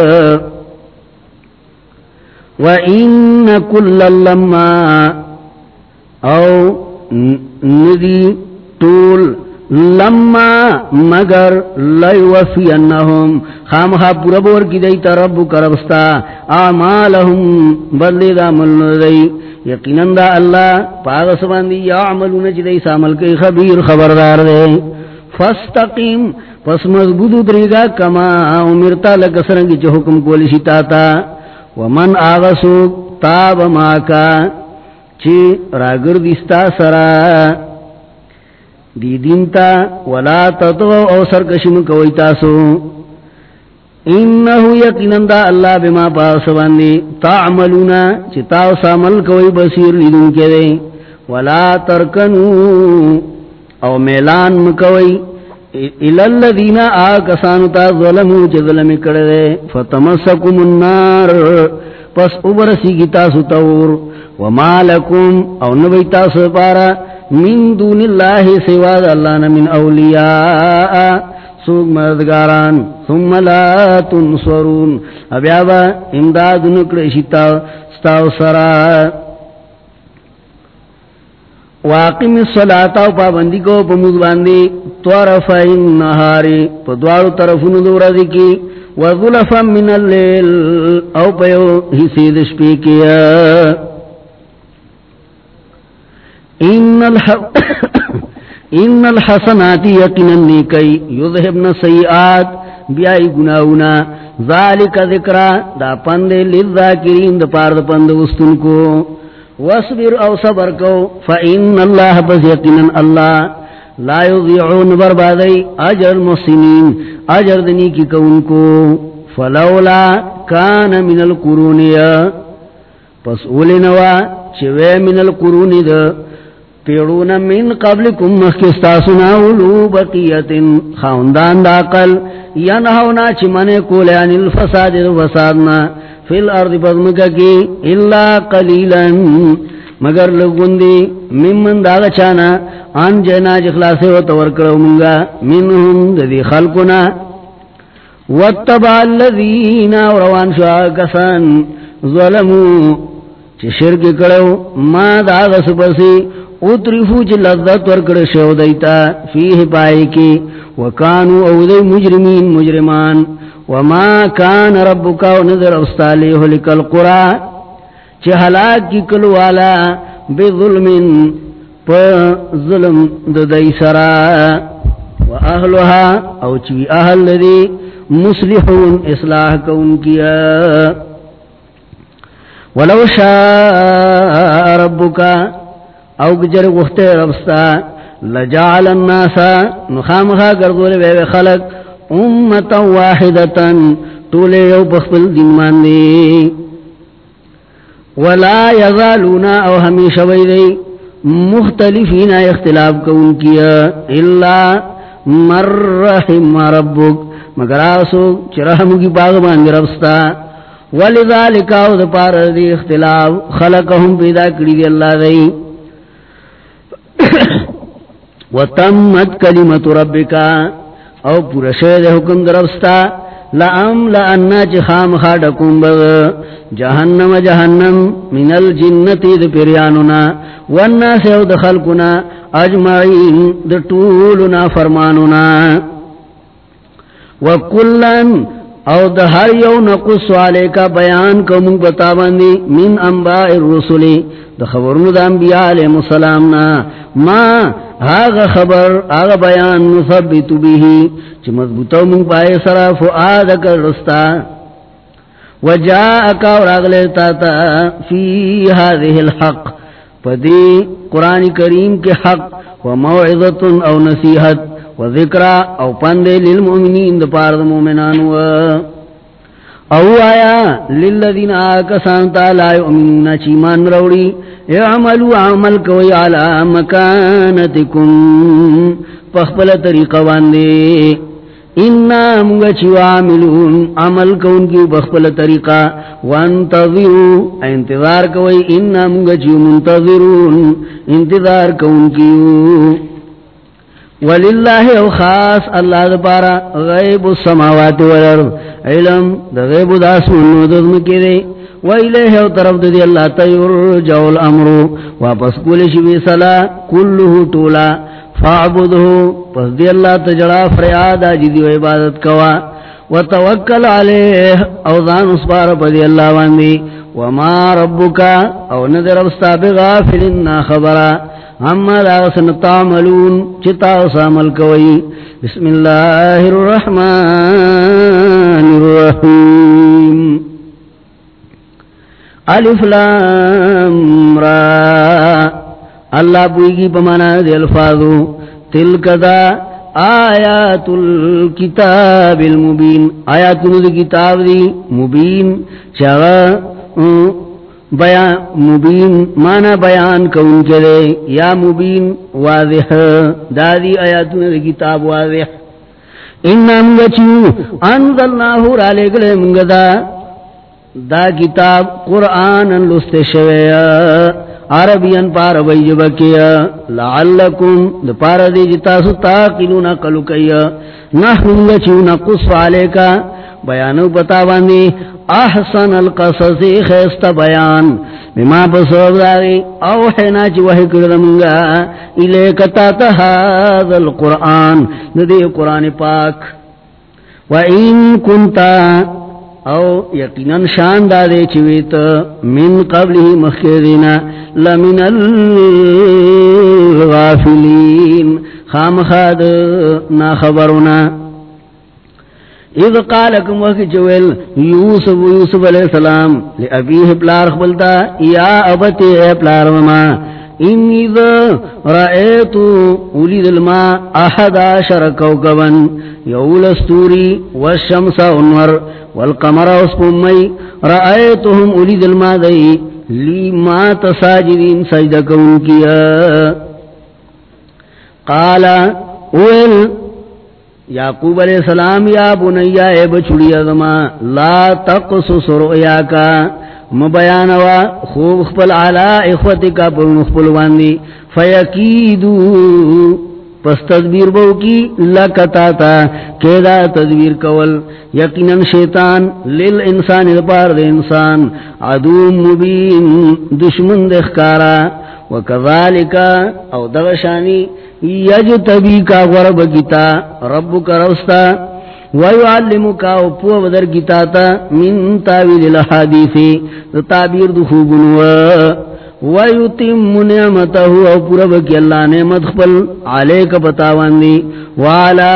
وَإِنَّ كُلَّ لَمَّا او ندی طول لما مگر لیوفینہم خامخا پورا بور کی دیتا رب کربستا آمالہم بدلی دا ملن دی یقیناً دا اللہ پاغس باندی یعملون چی سامل کے خبیر خبردار دے فاستقیم پس مضبوط اتریگا کما امرتا لکسرنگی چی حکم کولی شتاتا ومن آغسو تاب ماکا چی راگر دستا سرا دی دینتا ولا تطغوا او سرکشم کوئی تاسو انہو یقیناً دا اللہ بما پاس باندی تعملونا چی تاوس عمل کوئی بصیر لیدن کے دے ولا ترکنو او میلان مکوئی الالذین آکسانو تا ظلمو چی ظلمی کردے فتمسکم النار پس ابرسی کی تاسو تور وما لکم او نبی تاسو پارا من دون اللہ سواد اللہ من اولیاء سوگ مددگاران ثم لا تنصرون ابیابا امداد نکڑشتا ستاو سرا واقم الصلاة و پابندی کو پمود باندی طرفا النہاری پدوارو طرفون دورا کی وظلفا من اللیل او پیو حسی دشپی کیا ان الحسنات یقینا نیکی یذہبن سیئات بیائی گناہونا ذالک ذکرہ دا پندے للذاکرین دا پارد پند وستن کو واصبر او صبر کو فإن اللہ بس یقینا اللہ لا یضیعون بربادی اجر محسنین اجر دنی کی کون کو فلولا کان من القرونیا پس اولنوا چوے من القرون دا پیڑون من قبلکم مخستاسنا اولو بقیت خاندان داقل ینہونا چمنے کولان الفساد فسادنا فی الارض پدمکا کی الا قلیلا مگر لگوندی ممن داغ چانا آن جنا جخلاس و تورکڑو منگا منہم ددی خلقنا واتبع الذین وروان شعا کسان ظلمو چی شرک کڑو ما داغ سپسی اترفو چی لذت ورکڑ شو دیتا فیہ پائی کی وکانو او دی مجرمین مجرمان وما کان ربکا و نظر استالیہ لک القرآ چی حلاک کی کلوالا بظلمن پا ظلم دی سرا و اہلها او چی اہل دی مصلحون اصلاح کون کیا ولو شاء ربکا او گجر گفتے ربستا لجعل الناسا نخامخا کردول بے خلق امتا واحدتا طولے یو بخبل دن ماندی ولا یزالونا او ہمیشہ بیدی مختلفین اختلاف کون کیا الا من رحم ربک مگر آسو چرحمو کی باغبان ربستا ولذالک او دپار دی اختلاف خلقهم پیدا کری دی اللہ دی وتمت کلمت ربکا او پورا شید حکم دربستا لأملأنا چی خام خاڈکم بغ جہنم جہنم من الجنتی د پیریانونا والناس او دخلقنا اجمعین د طولنا فرمانونا وکلن او د ہر یو نقص والے کا بیان کو منگ بتابندی من انباء الرسلی د خبرون د انبیاء علیہ السلامنا ما آغا خبر آغا بیان نثبت بیہی چی مضبوطو منگ پائے سرا فؤادک رستا وجاءکا اور اغلیتا تا فی هذه الحق پدی قرآن کریم کے حق وموعظت او نصیحت وذکرہ او پندے للمؤمنین دپارد مومنان او آیا للذین آکسانتا لا یؤمنون چیمان روڑی اعملوا عمل کوئی علی مکانتکم پخپل طریقہ واندے انا منگا چیو عاملون عمل کون کیو بخپل طریقہ وانتظروا انتظار کوئی انا منگا چیو منتظرون انتظار کون کیو وللہ او خاص اللہ دپارا غیب السماوات والارض علم دا غیب دا اسمان و دزم کے دے وإلیہ او طرف دی اللہ تیرجع الامر واپس کولش بیسلا کلہ طولا فاعبدہو پس دی اللہ تجڑا فریاد آجی و عبادت کوا وتوکل علیہ او ذان اسپار پا دی اللہ واندی وما ربکا او ندر ابستا بغافلنا خبرا اما داغسن تعملون چتا اسامل کوئی بسم اللہ الرحمن الرحیم الف لام را اللہ پوئیگی پمانا دی الفاظو تلک دا آیات الكتاب المبین آیات دی کتاب دی مبین چاگا بیان مبین مانا بیان کون چلے یا مبین واضح دادی آیات دی کتاب واضح انہا منگا چیو انزلناہو را لے گلے منگا دا کتاب قرآن لست شویا عربین پار بیجبا کیا لعلکم دا پار دی جتاسو تاقلون قلو کیا نحن چیو نقص علیکا بیانو پتا باندی احسن القصص خیست بیان بما بصوب داغی اوحینا چی وحی کردمگا الیکتا تحاد القرآن ندی قرآن پاک وَإِن كُنْتَ او یقیناً شان دادے چویت من قبل مخیرنا لمن الغافلین خام خاد نا خبرنا اذ قالکم وقت چویل یوسف علیہ السلام لأبیہ پلار خبلتا یا ابتی اے پلار وما انی ذا رأیتو اولید الماء احد عشر کوکبا یول استوری والشمس انور والقمر اسقمی رأیتهم اولید الماء دی لی ما تساجدین سجدہ کون کیا قال اویل یعقوب علیہ السلام یا بنیا اے بچڑی ازما لا تقصص رؤیا کا مبیانوا خوب خپل علا اخوتی کا پر مخپل واندی فیقیدو پس تدبیر بو کی لکتا تا کیدا تدبیر کول یقیناً شیطان للانسان دپار دے انسان عدو مبین دشمن دخکارا وکذالکا او دغشانی یجتبی کا غرب گیتا رب کا رستا ویعلمکا او پو بدر گیتا تا من تاویل الحادیثی تعبیر دخوبنو ویتم نعمتہو او پورا بکی اللہ نعمت خپل علیک پتاواندی وعلا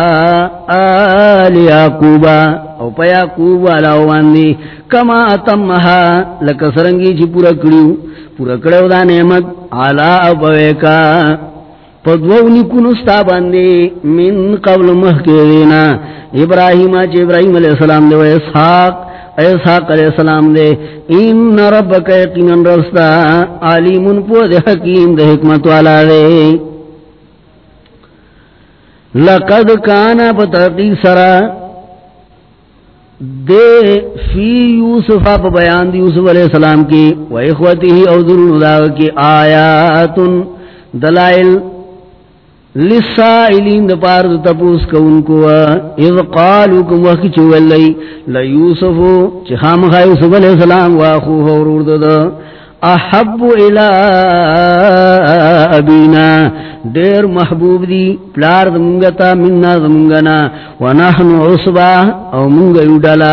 آل یعقوبا او پا یعقوب علاواندی کما اتمہا لکسرنگی چی پورا کڑیو دا نعمت علا ابویکا پدوونی کنستا باندی من قبل محکینا ابراہیم علیہ السلام دے و اسحاق علیہ السلام دے ان ربک یقیناً رستا علیم پود حکیم دے حکمت والا دے لقد کانا پترقی سرا دے فی یوسف پا بیان دی یوسف علیہ السلام کی و اخوتی ہی او ذرون داغ کی آیات دلائل لسائلین دپار تپوس کون کو اذ قالو کم وقی چولی لیوسفو چی خامخا یوسف علیہ السلام واخوه ورورد دا احب الى ابینا دیر محبوب دی پلار دمونگتا مننا دمونگنا ونحن عصبا او منگیو ڈالا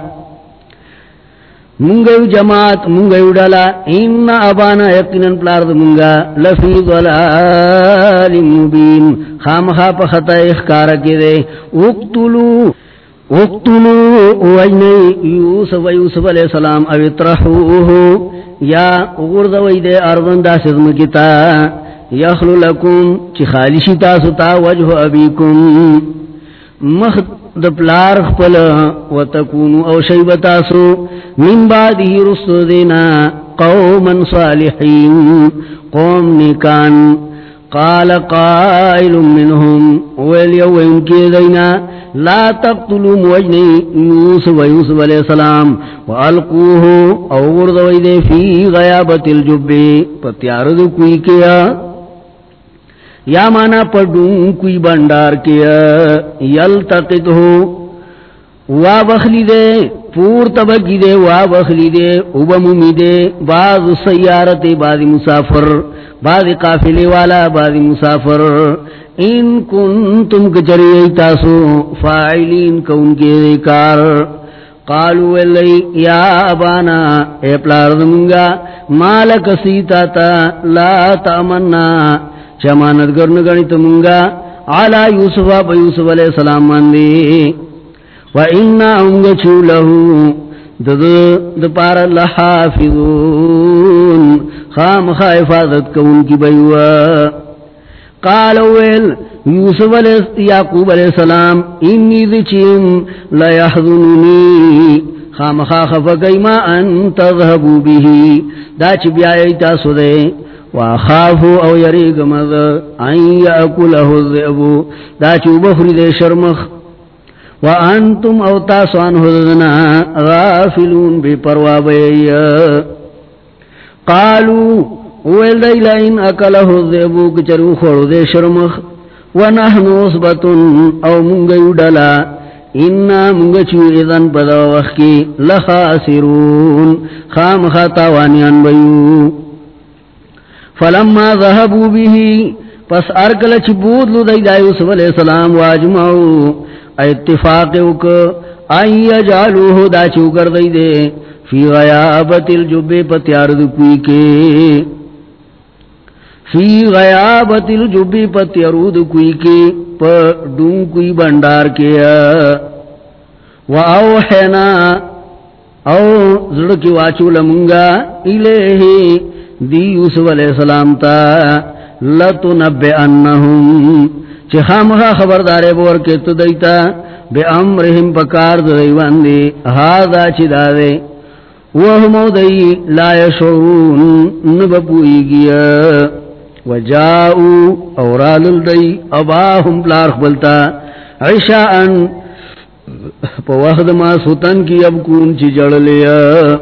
منگیو جماعت منگیو ڈالا ان ابانا یقیناً پلار دمونگا لفی ضلال مبین خامخا پا خطا اخکارا کی دے اقتلو وجنی یوسف علیہ السلام او اطرحوہو یا غردوی دے ارضن دا سزمکتا یخلو لکم چی خالشی تاستا وجہ ابیکم مخ د پلار خپل وتكونو او شیبتاسو من بعده رسل دینا قوما صالحین قوم نیکان. قال قائل منهم ویلیوین کی دینا لا تقتلوا موجنی یوسف علیہ السلام والقوه او غردوی دے فی غیابت الجب پتیارد کوئی کیا یا مانا پڑھوں کوئی بندار کیا یلتقط ہو وا بخلی دے پور تبکی دے وا بخلی دے ابممی دے بعض سیارت بعض مسافر بعض قافلے والا بعض مسافر ان کنتم کچری تاسو فاعلین کون کے کار. قالوا ولی یا ابانا اے پلاردمگا مالک سیتا تا لا تامنا چمانت گرن گنیت منگا علی یوسف یوسف علیہ السلام ماندی وَإِنَّا أُنْغَچُو لَهُ دپار لحافظون خام حفاظت کون کی بیوا. قال ویل یوسف یعقوب علیہ السلام انی ذچیم لیحظننی خام خفقی ما ان تذهبو بیہی دا چی بیائی تاسو دے وخافو او یریگ مذ ان یاکلہ الذئبو دا چی بخری دے شرمخ وانتم او تاسو عنہ دنا غافلون بے پروا بی. قالو ویل دی لئن اکلہ الذئبو کچرو خورو دے شرمخ ونحن عصبتن او منگیو ڈلا انا منگچو اذن پدا وخی لخاسرون خام خطاوانیان بیو. فلما ذهبوا به پس ارکل چبود لو دی یوسف علیہ السلام واجمعو اتفاق اوک آئی جالوہ دا چوکر دی دے فی غیابت الجب پتیارد کوئی کے فی غیابت الجب پتیارد کوئی کے پڑھوں کوئی بندار کیا. وَأَوْحَيْنَا او زڑکی واچو لمنگا الیہ دی یوسف علیہ السلام تا لَتُنَبِّئَنَّهُمْ چی خامخا خبردارے بور کے تو دیتا بے امرہم پکار دیوان دی ہادا چی دادے وہمو دی لا یشعرون نبپوئی گیا. وجاؤ اورال دی اباہم پلارخ بلتا عشاءن پا وقت ما ستن کی اب کون چی جڑ لیا.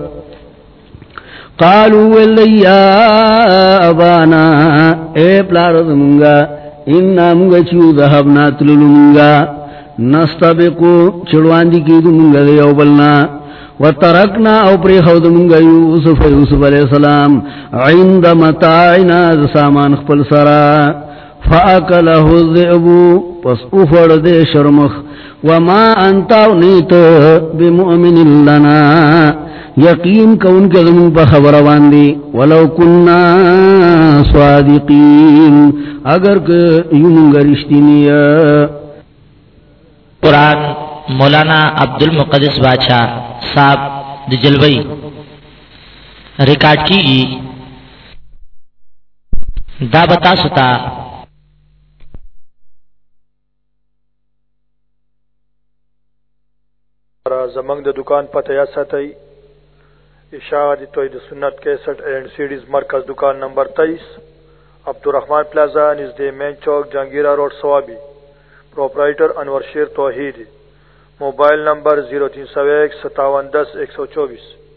قالو ولی یا ابانا اے پلارد منگا انا منگا چیو ذہبنا تللو منگا نستبقو چڑواندی کی دو منگا دیو بلنا وترکنا او پری خود منگا یوسف علیہ السلام عند متاعنا سامان خپل سرا فاکلہ الذئبو پس افر دے شرمخ وما انتاو نیت بمؤمن لنا یقین کون کے زمین پا خبرواندی ولو کننا صادقین اگر کہ یونگا رشتینی. قرآن مولانا عبدالمقدس بادشاہ صاحب جلوئی ریکارڈ کی گی. دا بتا ستا زمنگ دا دکان پتہ یا ساتئی اشاعت توحید سنت کیسٹ اینڈ سیڈیز مرکز دکان نمبر 23 عبدالرحمن پلازا نزد مین چوک جہانگیرہ روڈ سوابی. پروپرائٹر انور شیر توحید. موبائل نمبر 0301 5710 124.